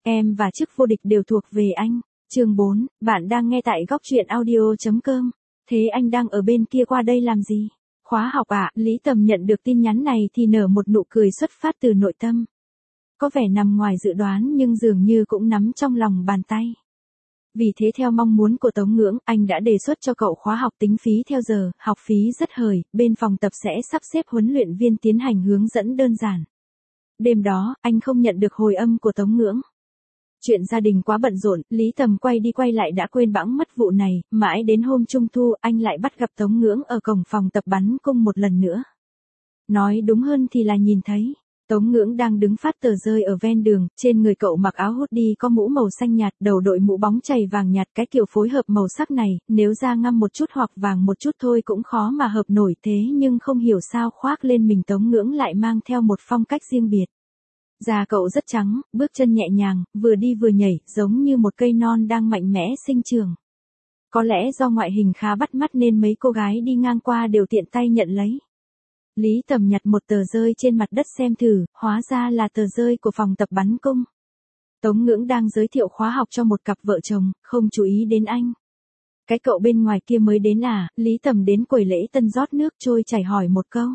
Em và chức vô địch đều thuộc về anh. Chương 4, bạn đang nghe tại góc truyện audio.com. Thế anh đang ở bên kia qua đây làm gì? Khóa học à? Lý Tầm nhận được tin nhắn này thì nở một nụ cười xuất phát từ nội tâm. Có vẻ nằm ngoài dự đoán nhưng dường như cũng nắm trong lòng bàn tay. Vì thế theo mong muốn của Tống Ngưỡng, anh đã đề xuất cho cậu khóa học tính phí theo giờ, học phí rất hời, bên phòng tập sẽ sắp xếp huấn luyện viên tiến hành hướng dẫn đơn giản. Đêm đó, anh không nhận được hồi âm của Tống Ngưỡng. Chuyện gia đình quá bận rộn, Lý Tầm quay đi quay lại đã quên bẵng mất vụ này, mãi đến hôm Trung Thu anh lại bắt gặp Tống Ngưỡng ở cổng phòng tập bắn cung một lần nữa. Nói đúng hơn thì là nhìn thấy. Tống Ngưỡng đang đứng phát tờ rơi ở ven đường, trên người cậu mặc áo hoodie có mũ màu xanh nhạt, đầu đội mũ bóng chày vàng nhạt, cái kiểu phối hợp màu sắc này, nếu da ngăm một chút hoặc vàng một chút thôi cũng khó mà hợp nổi, thế nhưng không hiểu sao khoác lên mình Tống Ngưỡng lại mang theo một phong cách riêng biệt. Da cậu rất trắng, bước chân nhẹ nhàng, vừa đi vừa nhảy, giống như một cây non đang mạnh mẽ sinh trưởng. Có lẽ do ngoại hình khá bắt mắt nên mấy cô gái đi ngang qua đều tiện tay nhận lấy. Lý Tầm nhặt một tờ rơi trên mặt đất xem thử, hóa ra là tờ rơi của phòng tập bắn cung. Tống Ngưỡng đang giới thiệu khóa học cho một cặp vợ chồng, không chú ý đến anh. Cái cậu bên ngoài kia mới đến à? Lý Tầm đến quầy lễ tân rót nước trôi chảy hỏi một câu.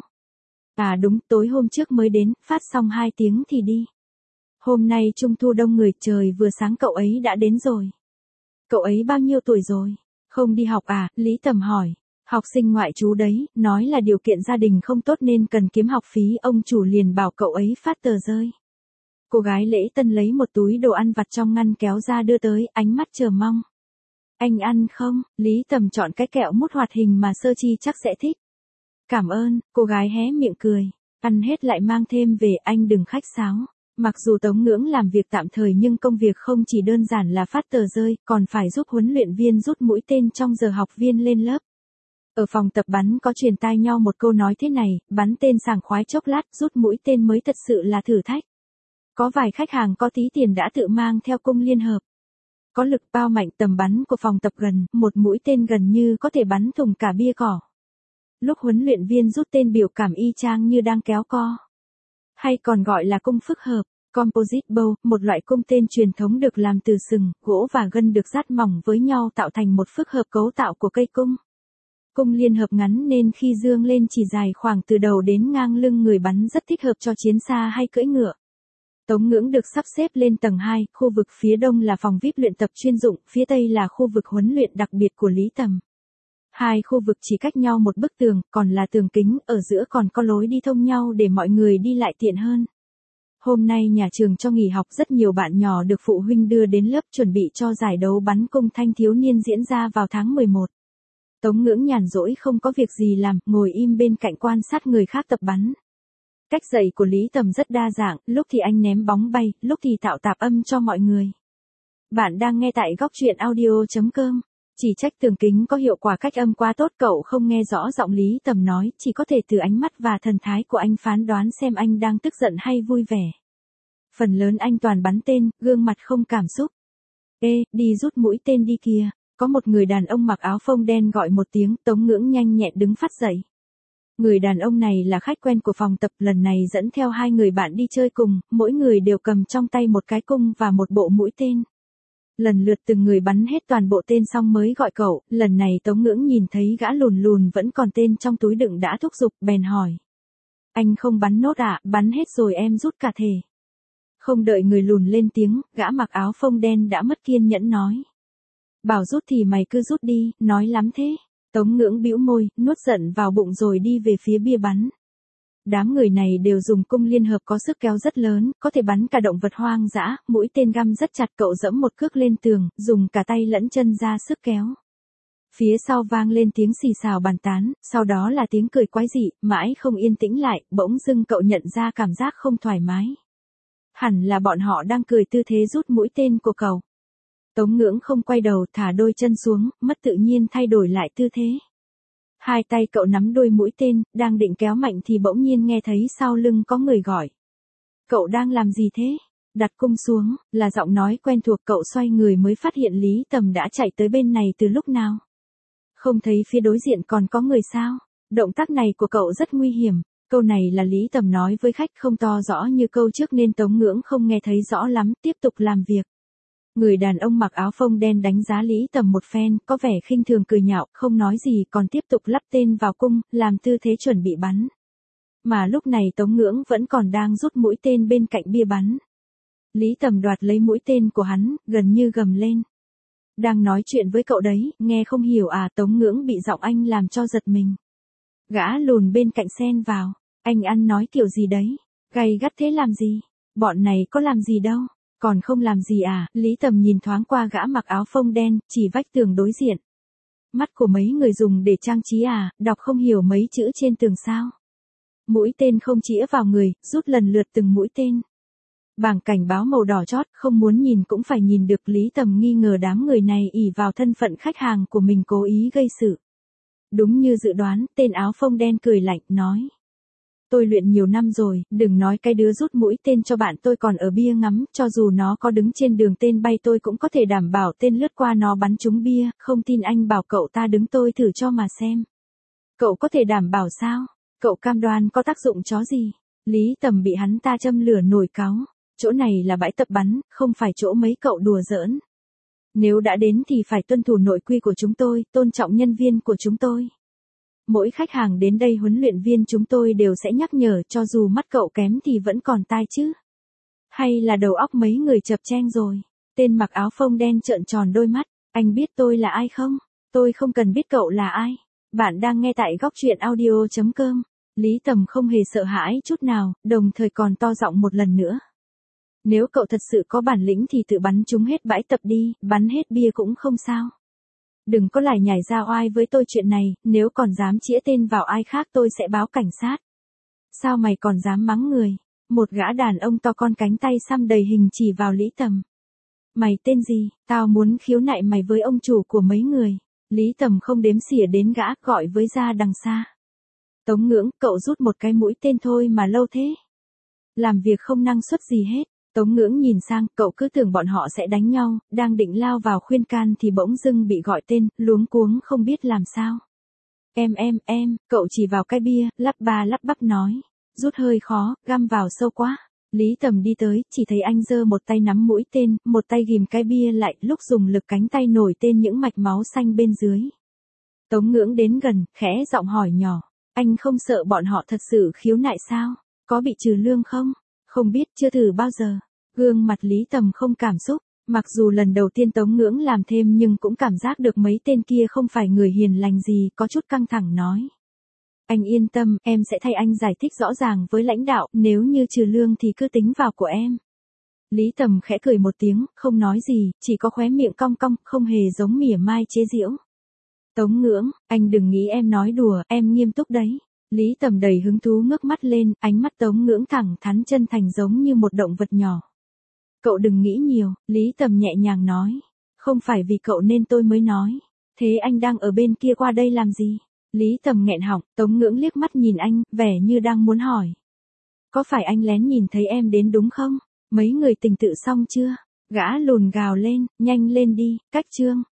À đúng, tối hôm trước mới đến, phát xong 2 tiếng thì đi. Hôm nay Trung Thu đông người, trời vừa sáng cậu ấy đã đến rồi. Cậu ấy bao nhiêu tuổi rồi? Không đi học à? Lý Tầm hỏi. Học sinh ngoại trú đấy, nói là điều kiện gia đình không tốt nên cần kiếm học phí, ông chủ liền bảo cậu ấy phát tờ rơi. Cô gái lễ tân lấy một túi đồ ăn vặt trong ngăn kéo ra đưa tới, ánh mắt chờ mong. Anh ăn không? Lý Tầm chọn cái kẹo mút hoạt hình mà Sơ Chi chắc sẽ thích. Cảm ơn, cô gái hé miệng cười. Ăn hết lại mang thêm về, anh đừng khách sáo. Mặc dù Tống Ngưỡng làm việc tạm thời nhưng công việc không chỉ đơn giản là phát tờ rơi, còn phải giúp huấn luyện viên rút mũi tên trong giờ học viên lên lớp. Ở phòng tập bắn có truyền tai nhau một câu nói thế này, bắn tên sảng khoái chốc lát, rút mũi tên mới thật sự là thử thách. Có vài khách hàng có tí tiền đã tự mang theo cung liên hợp. Có lực bao mạnh, tầm bắn của phòng tập gần, một mũi tên gần như có thể bắn thủng cả bia cỏ. Lúc huấn luyện viên rút tên biểu cảm y chang như đang kéo co. Hay còn gọi là cung phức hợp, composite bow, một loại cung tên truyền thống được làm từ sừng, gỗ và gân được dát mỏng với nhau tạo thành một phức hợp cấu tạo của cây cung. Cung liên hợp ngắn nên khi dương lên chỉ dài khoảng từ đầu đến ngang lưng người bắn, rất thích hợp cho chiến xa hay cưỡi ngựa. Tống Ngưỡng được sắp xếp lên tầng 2, khu vực phía đông là phòng VIP luyện tập chuyên dụng, phía tây là khu vực huấn luyện đặc biệt của Lý Tầm. Hai khu vực chỉ cách nhau một bức tường, còn là tường kính, ở giữa còn có lối đi thông nhau để mọi người đi lại tiện hơn. Hôm nay nhà trường cho nghỉ học, rất nhiều bạn nhỏ được phụ huynh đưa đến lớp chuẩn bị cho giải đấu bắn cung thanh thiếu niên diễn ra vào tháng 11. Tống Ngưỡng nhàn rỗi không có việc gì làm, ngồi im bên cạnh quan sát người khác tập bắn. Cách dạy của Lý Tầm rất đa dạng, lúc thì anh ném bóng bay, lúc thì tạo tạp âm cho mọi người. Bạn đang nghe tại góc truyện audio.com. Chỉ trách tường kính có hiệu quả cách âm quá tốt, cậu không nghe rõ giọng Lý Tầm nói, chỉ có thể từ ánh mắt và thần thái của anh phán đoán xem anh đang tức giận hay vui vẻ. Phần lớn anh toàn bắn tên, gương mặt không cảm xúc. Ê, đi rút mũi tên đi kìa. Có một người đàn ông mặc áo phông đen gọi một tiếng, Tống Ngưỡng nhanh nhẹn đứng phát dậy. Người đàn ông này là khách quen của phòng tập, lần này dẫn theo 2 người bạn đi chơi cùng, mỗi người đều cầm trong tay một cái cung và một bộ mũi tên. Lần lượt từng người bắn hết toàn bộ tên xong mới gọi cậu, lần này Tống Ngưỡng nhìn thấy gã lùn lùn vẫn còn tên trong túi đựng đã thúc giục, bèn hỏi. Anh không bắn nốt à? Bắn hết rồi em rút cả thể. Không đợi người lùn lên tiếng, gã mặc áo phông đen đã mất kiên nhẫn nói. Bảo rút thì mày cứ rút đi, nói lắm thế. Tống Ngưỡng bĩu môi, nuốt giận vào bụng rồi đi về phía bia bắn. Đám người này đều dùng cung liên hợp có sức kéo rất lớn, có thể bắn cả động vật hoang dã, mũi tên găm rất chặt, cậu dẫm một cước lên tường, dùng cả tay lẫn chân ra sức kéo. Phía sau vang lên tiếng xì xào bàn tán, sau đó là tiếng cười quái dị, mãi không yên tĩnh lại, bỗng dưng cậu nhận ra cảm giác không thoải mái. Hẳn là bọn họ đang cười tư thế rút mũi tên của cậu. Tống Ngưỡng không quay đầu, thả đôi chân xuống, mất tự nhiên thay đổi lại tư thế. 2 tay cậu nắm đuôi mũi tên, đang định kéo mạnh thì bỗng nhiên nghe thấy sau lưng có người gọi. Cậu đang làm gì thế? Đặt cung xuống, là giọng nói quen thuộc, cậu xoay người mới phát hiện Lý Tầm đã chạy tới bên này từ lúc nào. Không thấy phía đối diện còn có người sao? Động tác này của cậu rất nguy hiểm. Câu này là Lý Tầm nói với khách không to rõ như câu trước nên Tống Ngưỡng không nghe thấy rõ lắm, tiếp tục làm việc. Người đàn ông mặc áo phông đen đánh giá Lý Tầm một phen, có vẻ khinh thường cười nhạo, không nói gì còn tiếp tục lắp tên vào cung, làm tư thế chuẩn bị bắn. Mà lúc này Tống Ngưỡng vẫn còn đang rút mũi tên bên cạnh bia bắn. Lý Tầm đoạt lấy mũi tên của hắn, gần như gầm lên. Đang nói chuyện với cậu đấy, nghe không hiểu à? Tống Ngưỡng bị giọng anh làm cho giật mình. Gã lùn bên cạnh xen vào. Anh ăn nói kiểu gì đấy? Gay gắt thế làm gì? Bọn này có làm gì đâu? Còn không làm gì à? Lý Tầm nhìn thoáng qua gã mặc áo phông đen, chỉ vách tường đối diện. Mắt của mấy người dùng để trang trí à, đọc không hiểu mấy chữ trên tường sao? Mũi tên không chĩa vào người, rút lần lượt từng mũi tên. Bảng cảnh báo màu đỏ chót, không muốn nhìn cũng phải nhìn được. Lý Tầm nghi ngờ đám người này ỷ vào thân phận khách hàng của mình cố ý gây sự. Đúng như dự đoán, tên áo phông đen cười lạnh, nói. Tôi luyện nhiều năm rồi, đừng nói cái đứa rút mũi tên cho bạn tôi còn ở bia ngắm, cho dù nó có đứng trên đường tên bay tôi cũng có thể đảm bảo tên lướt qua nó bắn trúng bia, không tin anh bảo cậu ta đứng tôi thử cho mà xem. Cậu có thể đảm bảo sao? Cậu cam đoan có tác dụng chó gì? Lý Tầm bị hắn ta châm lửa nổi cáu. Chỗ này là bãi tập bắn, không phải chỗ mấy cậu đùa giỡn. Nếu đã đến thì phải tuân thủ nội quy của chúng tôi, tôn trọng nhân viên của chúng tôi. Mỗi khách hàng đến đây huấn luyện viên chúng tôi đều sẽ nhắc nhở, cho dù mắt cậu kém thì vẫn còn tai chứ. Hay là đầu óc mấy người chập chênh rồi? Tên mặc áo phông đen trợn tròn đôi mắt. Anh biết tôi là ai không? Tôi không cần biết cậu là ai. Bạn đang nghe tại góc truyện audio.com. Lý Tầm không hề sợ hãi chút nào, đồng thời còn to giọng một lần nữa. Nếu cậu thật sự có bản lĩnh thì tự bắn chúng hết bãi tập đi, bắn hết bia cũng không sao. Đừng có lải nhải ra oai với tôi chuyện này, nếu còn dám chĩa tên vào ai khác tôi sẽ báo cảnh sát. Sao mày còn dám mắng người? Một gã đàn ông to con cánh tay xăm đầy hình chỉ vào Lý Tầm. Mày tên gì? Tao muốn khiếu nại mày với ông chủ của mấy người. Lý Tầm không đếm xỉa đến gã, gọi với ra đằng xa. Tống Ngưỡng, cậu rút một cái mũi tên thôi mà lâu thế. Làm việc không năng suất gì hết. Tống Ngưỡng nhìn sang, cậu cứ tưởng bọn họ sẽ đánh nhau, đang định lao vào khuyên can thì bỗng dưng bị gọi tên, luống cuống không biết làm sao. Em, cậu chỉ vào cái bia, lắp ba lắp bắp nói. Rút hơi khó, găm vào sâu quá. Lý Tầm đi tới, chỉ thấy anh giơ một tay nắm mũi tên, một tay ghìm cái bia lại, lúc dùng lực cánh tay nổi tên những mạch máu xanh bên dưới. Tống Ngưỡng đến gần, khẽ giọng hỏi nhỏ. Anh không sợ bọn họ thật sự khiếu nại sao? Có bị trừ lương không? Không biết, chưa thử bao giờ. Gương mặt Lý Tầm không cảm xúc. Mặc dù lần đầu tiên Tống Ngưỡng làm thêm nhưng cũng cảm giác được mấy tên kia không phải người hiền lành gì, có chút căng thẳng nói. Anh yên tâm, em sẽ thay anh giải thích rõ ràng với lãnh đạo, nếu như trừ lương thì cứ tính vào của em. Lý Tầm khẽ cười một tiếng, không nói gì, chỉ có khóe miệng cong cong, không hề giống mỉa mai chế giễu. Tống Ngưỡng, anh đừng nghĩ em nói đùa, em nghiêm túc đấy. Lý Tầm đầy hứng thú ngước mắt lên, ánh mắt Tống Ngưỡng thẳng thắn chân thành giống như một động vật nhỏ. Cậu đừng nghĩ nhiều, Lý Tầm nhẹ nhàng nói. Không phải vì cậu nên tôi mới nói. Thế anh đang ở bên kia qua đây làm gì? Lý Tầm nghẹn họng, Tống Ngưỡng liếc mắt nhìn anh, vẻ như đang muốn hỏi. Có phải anh lén nhìn thấy em đến đúng không? Mấy người tình tự xong chưa? Gã lùn gào lên, nhanh lên đi, cách chương.